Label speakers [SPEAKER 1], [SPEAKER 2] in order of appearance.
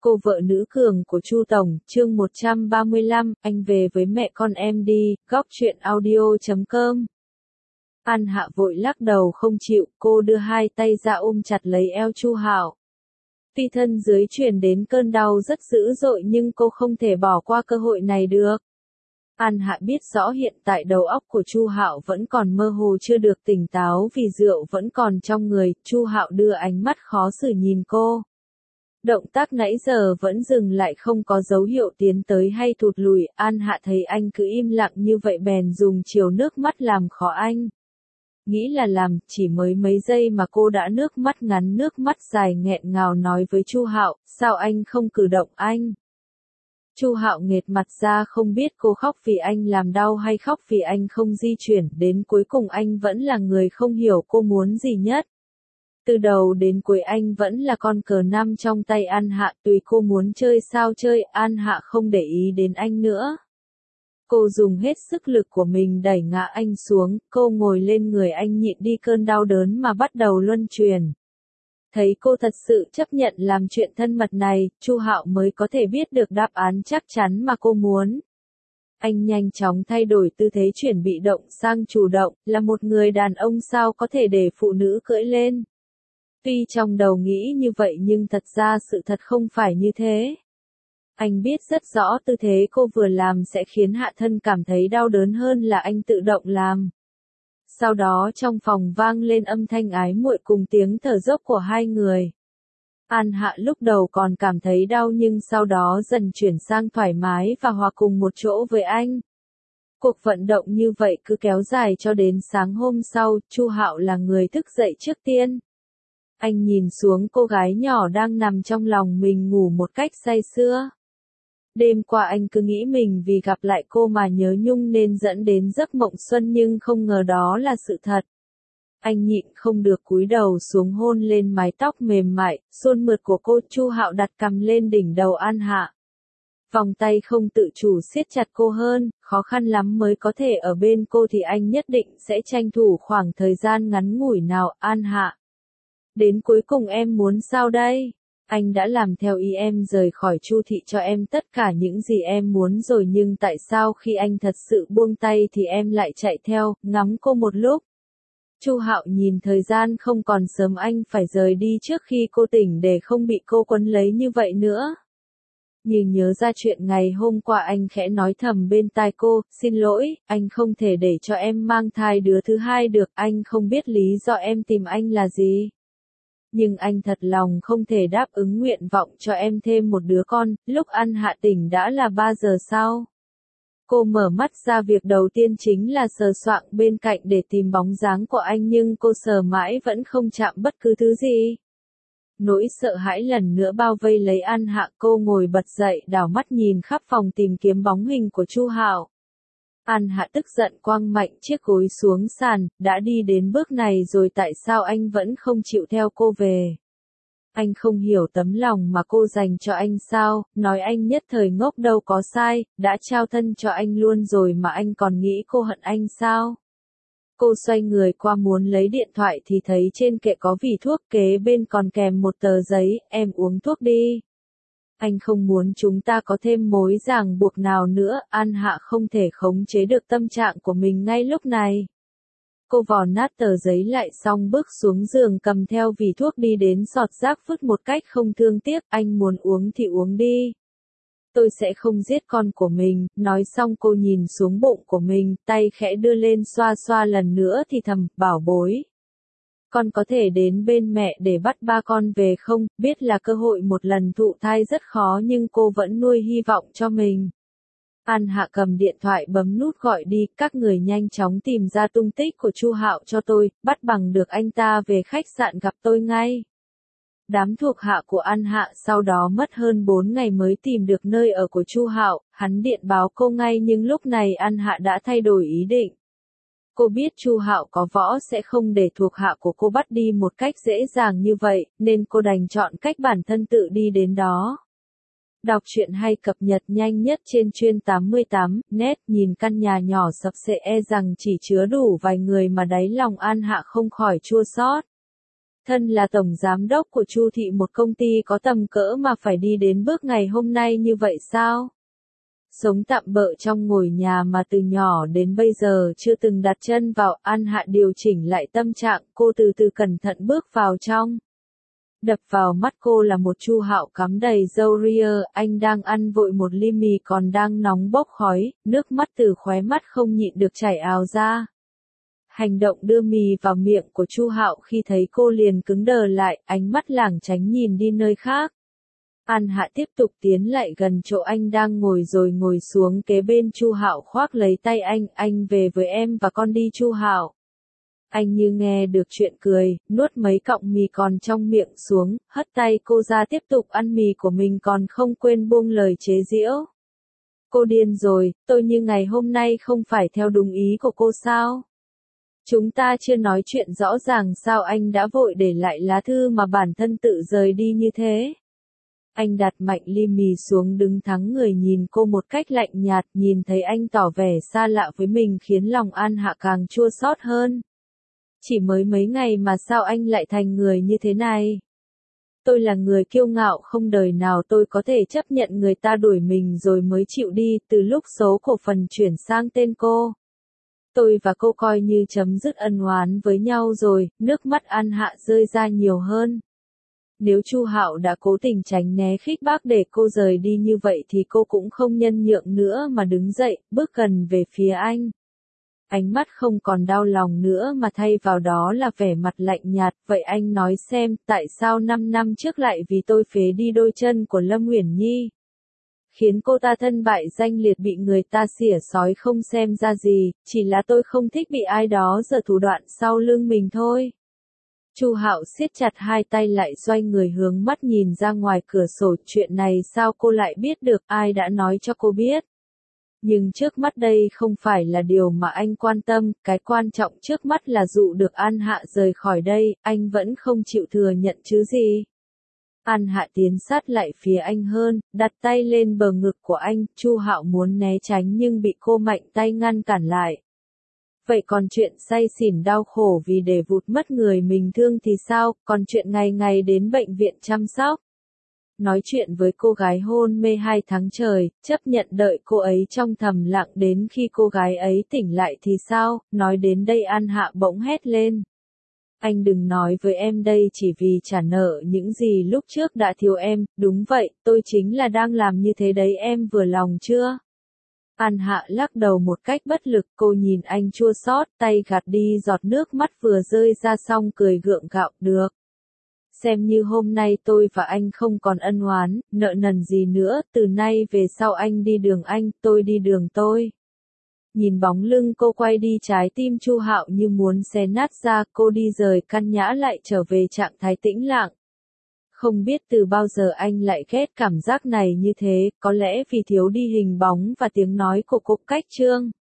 [SPEAKER 1] Cô vợ nữ cường của Chu Tổng, chương 135, anh về với mẹ con em đi, góc truyện audio.com. An Hạ vội lắc đầu không chịu, cô đưa hai tay ra ôm chặt lấy eo Chu Hạo. Tuy thân dưới truyền đến cơn đau rất dữ dội nhưng cô không thể bỏ qua cơ hội này được. An Hạ biết rõ hiện tại đầu óc của Chu Hạo vẫn còn mơ hồ chưa được tỉnh táo vì rượu vẫn còn trong người. Chu Hạo đưa ánh mắt khó xử nhìn cô. Động tác nãy giờ vẫn dừng lại không có dấu hiệu tiến tới hay thụt lùi. An Hạ thấy anh cứ im lặng như vậy bèn dùng chiều nước mắt làm khó anh. Nghĩ là làm, chỉ mới mấy giây mà cô đã nước mắt ngắn nước mắt dài nghẹn ngào nói với Chu Hạo, sao anh không cử động anh? Chu Hạo nghệt mặt ra không biết cô khóc vì anh làm đau hay khóc vì anh không di chuyển, đến cuối cùng anh vẫn là người không hiểu cô muốn gì nhất. Từ đầu đến cuối anh vẫn là con cờ năm trong tay An Hạ, tùy cô muốn chơi sao chơi, An Hạ không để ý đến anh nữa. Cô dùng hết sức lực của mình đẩy ngã anh xuống, cô ngồi lên người anh nhịn đi cơn đau đớn mà bắt đầu luân truyền. Thấy cô thật sự chấp nhận làm chuyện thân mật này, Chu Hạo mới có thể biết được đáp án chắc chắn mà cô muốn. Anh nhanh chóng thay đổi tư thế chuyển bị động sang chủ động, là một người đàn ông sao có thể để phụ nữ cưỡi lên. Tuy trong đầu nghĩ như vậy nhưng thật ra sự thật không phải như thế. Anh biết rất rõ tư thế cô vừa làm sẽ khiến hạ thân cảm thấy đau đớn hơn là anh tự động làm. Sau đó trong phòng vang lên âm thanh ái muội cùng tiếng thở dốc của hai người. An Hạ lúc đầu còn cảm thấy đau nhưng sau đó dần chuyển sang thoải mái và hòa cùng một chỗ với anh. Cuộc vận động như vậy cứ kéo dài cho đến sáng hôm sau, Chu Hạo là người thức dậy trước tiên. Anh nhìn xuống cô gái nhỏ đang nằm trong lòng mình ngủ một cách say sưa. Đêm qua anh cứ nghĩ mình vì gặp lại cô mà nhớ nhung nên dẫn đến giấc mộng xuân nhưng không ngờ đó là sự thật. Anh nhịn không được cúi đầu xuống hôn lên mái tóc mềm mại, suôn mượt của cô. Chu Hạo đặt cằm lên đỉnh đầu An Hạ. Vòng tay không tự chủ siết chặt cô hơn, khó khăn lắm mới có thể ở bên cô thì anh nhất định sẽ tranh thủ khoảng thời gian ngắn ngủi nào. An Hạ. Đến cuối cùng em muốn sao đây? Anh đã làm theo ý em, rời khỏi Chu thị cho em tất cả những gì em muốn rồi nhưng tại sao khi anh thật sự buông tay thì em lại chạy theo, ngắm cô một lúc? Chu Hạo nhìn thời gian không còn sớm, anh phải rời đi trước khi cô tỉnh để không bị cô quấn lấy như vậy nữa. Nhưng nhớ ra chuyện ngày hôm qua anh khẽ nói thầm bên tai cô, xin lỗi, anh không thể để cho em mang thai đứa thứ hai được, anh không biết lý do em tìm anh là gì. Nhưng anh thật lòng không thể đáp ứng nguyện vọng cho em thêm một đứa con. Lúc An Hạ tỉnh đã là 3 giờ sau. Cô mở mắt ra, việc đầu tiên chính là sờ soạng bên cạnh để tìm bóng dáng của anh nhưng cô sờ mãi vẫn không chạm bất cứ thứ gì. Nỗi sợ hãi lần nữa bao vây lấy An Hạ, cô ngồi bật dậy đảo mắt nhìn khắp phòng tìm kiếm bóng hình của Chu Hạo. An Hạ tức giận quăng mạnh chiếc gối xuống sàn, đã đi đến bước này rồi tại sao anh vẫn không chịu theo cô về? Anh không hiểu tấm lòng mà cô dành cho anh sao, nói anh nhất thời ngốc đâu có sai, đã trao thân cho anh luôn rồi mà anh còn nghĩ cô hận anh sao? Cô xoay người qua muốn lấy điện thoại thì thấy trên kệ có vỉ thuốc, kế bên còn kèm một tờ giấy, em uống thuốc đi. Anh không muốn chúng ta có thêm mối ràng buộc nào nữa. An Hạ không thể khống chế được tâm trạng của mình ngay lúc này. Cô vò nát tờ giấy lại xong bước xuống giường cầm theo vỉ thuốc đi đến sọt rác vứt một cách không thương tiếc. Anh muốn uống thì uống đi. Tôi sẽ không giết con của mình. Nói xong cô nhìn xuống bụng của mình, tay khẽ đưa lên xoa xoa lần nữa thì thầm, bảo bối. Con có thể đến bên mẹ để bắt ba con về không? Biết là cơ hội một lần thụ thai rất khó nhưng cô vẫn nuôi hy vọng cho mình. An Hạ cầm điện thoại bấm nút gọi đi, các người nhanh chóng tìm ra tung tích của Chu Hạo cho tôi, bắt bằng được anh ta về khách sạn gặp tôi ngay. Đám thuộc hạ của An Hạ sau đó mất hơn 4 ngày mới tìm được nơi ở của Chu Hạo, hắn điện báo cô ngay nhưng lúc này An Hạ đã thay đổi ý định. Cô biết Chu Hạo có võ sẽ không để thuộc hạ của cô bắt đi một cách dễ dàng như vậy, nên cô đành chọn cách bản thân tự đi đến đó. Đọc truyện hay cập nhật nhanh nhất trên chuyên 88net, nhìn căn nhà nhỏ sập xệ e rằng chỉ chứa đủ vài người mà đáy lòng An Hạ không khỏi chua xót. Thân là tổng giám đốc của Chu thị, một công ty có tầm cỡ mà phải đi đến bước ngày hôm nay như vậy sao? Sống tạm bợ trong ngôi nhà mà từ nhỏ đến bây giờ chưa từng đặt chân vào, An Hạ điều chỉnh lại tâm trạng, cô từ từ cẩn thận bước vào trong. Đập vào mắt cô là một Chu Hạo cắm đầy râu ria, anh đang ăn vội một ly mì còn đang nóng bốc khói, nước mắt từ khóe mắt không nhịn được chảy ào ra. Hành động đưa mì vào miệng của Chu Hạo khi thấy cô liền cứng đờ lại, ánh mắt lảng tránh nhìn đi nơi khác. An Hạ tiếp tục tiến lại gần chỗ anh đang ngồi rồi ngồi xuống kế bên Chu Hạo, khoác lấy tay anh về với em và con đi Chu Hạo. Anh như nghe được chuyện cười, nuốt mấy cọng mì còn trong miệng xuống, hất tay cô ra tiếp tục ăn mì của mình còn không quên buông lời chế giễu. Cô điên rồi, tôi như ngày hôm nay không phải theo đúng ý của cô sao? Chúng ta chưa nói chuyện rõ ràng sao anh đã vội để lại lá thư mà bản thân tự rời đi như thế? Anh đặt mạnh ly mì xuống đứng thẳng người nhìn cô một cách lạnh nhạt, nhìn thấy anh tỏ vẻ xa lạ với mình khiến lòng An Hạ càng chua xót hơn. Chỉ mới mấy ngày mà sao anh lại thành người như thế này? Tôi là người kiêu ngạo, không đời nào tôi có thể chấp nhận người ta đuổi mình rồi mới chịu đi, từ lúc số cổ phần chuyển sang tên cô. Tôi và cô coi như chấm dứt ân oán với nhau rồi, nước mắt An Hạ rơi ra nhiều hơn. Nếu Chu Hạo đã cố tình tránh né khích bác để cô rời đi như vậy thì cô cũng không nhân nhượng nữa mà đứng dậy, bước gần về phía anh. Ánh mắt không còn đau lòng nữa mà thay vào đó là vẻ mặt lạnh nhạt, vậy anh nói xem, tại sao 5 năm trước lại vì tôi phế đi đôi chân của Lâm Uyển Nhi? Khiến cô ta thân bại danh liệt bị người ta xỉa xói không xem ra gì, chỉ là tôi không thích bị ai đó giở thủ đoạn sau lưng mình thôi. Chu Hạo siết chặt hai tay lại xoay người hướng mắt nhìn ra ngoài cửa sổ, chuyện này sao cô lại biết được, ai đã nói cho cô biết? Nhưng trước mắt đây không phải là điều mà anh quan tâm, cái quan trọng trước mắt là dụ được An Hạ rời khỏi đây, anh vẫn không chịu thừa nhận chứ gì. An Hạ tiến sát lại phía anh hơn, đặt tay lên bờ ngực của anh, Chu Hạo muốn né tránh nhưng bị cô mạnh tay ngăn cản lại. Vậy còn chuyện say xỉn đau khổ vì để vụt mất người mình thương thì sao, còn chuyện ngày ngày đến bệnh viện chăm sóc? Nói chuyện với cô gái hôn mê 2 tháng trời, chấp nhận đợi cô ấy trong thầm lặng đến khi cô gái ấy tỉnh lại thì sao, nói đến đây An Hạ bỗng hét lên. Anh đừng nói với em đây chỉ vì trả nợ những gì lúc trước đã thiếu em, đúng vậy, tôi chính là đang làm như thế đấy, em vừa lòng chưa? An Hạ lắc đầu một cách bất lực, cô nhìn anh chua xót, tay gạt đi giọt nước mắt vừa rơi ra xong cười gượng gạo, được. Xem như hôm nay tôi và anh không còn ân oán, nợ nần gì nữa, từ nay về sau anh đi đường anh, tôi đi đường tôi. Nhìn bóng lưng cô quay đi, trái tim Chu Hạo như muốn xé nát ra, cô đi rời căn nhã lại trở về trạng thái tĩnh lặng. Không biết từ bao giờ anh lại ghét cảm giác này như thế, có lẽ vì thiếu đi hình bóng và tiếng nói của cô Cách Trương.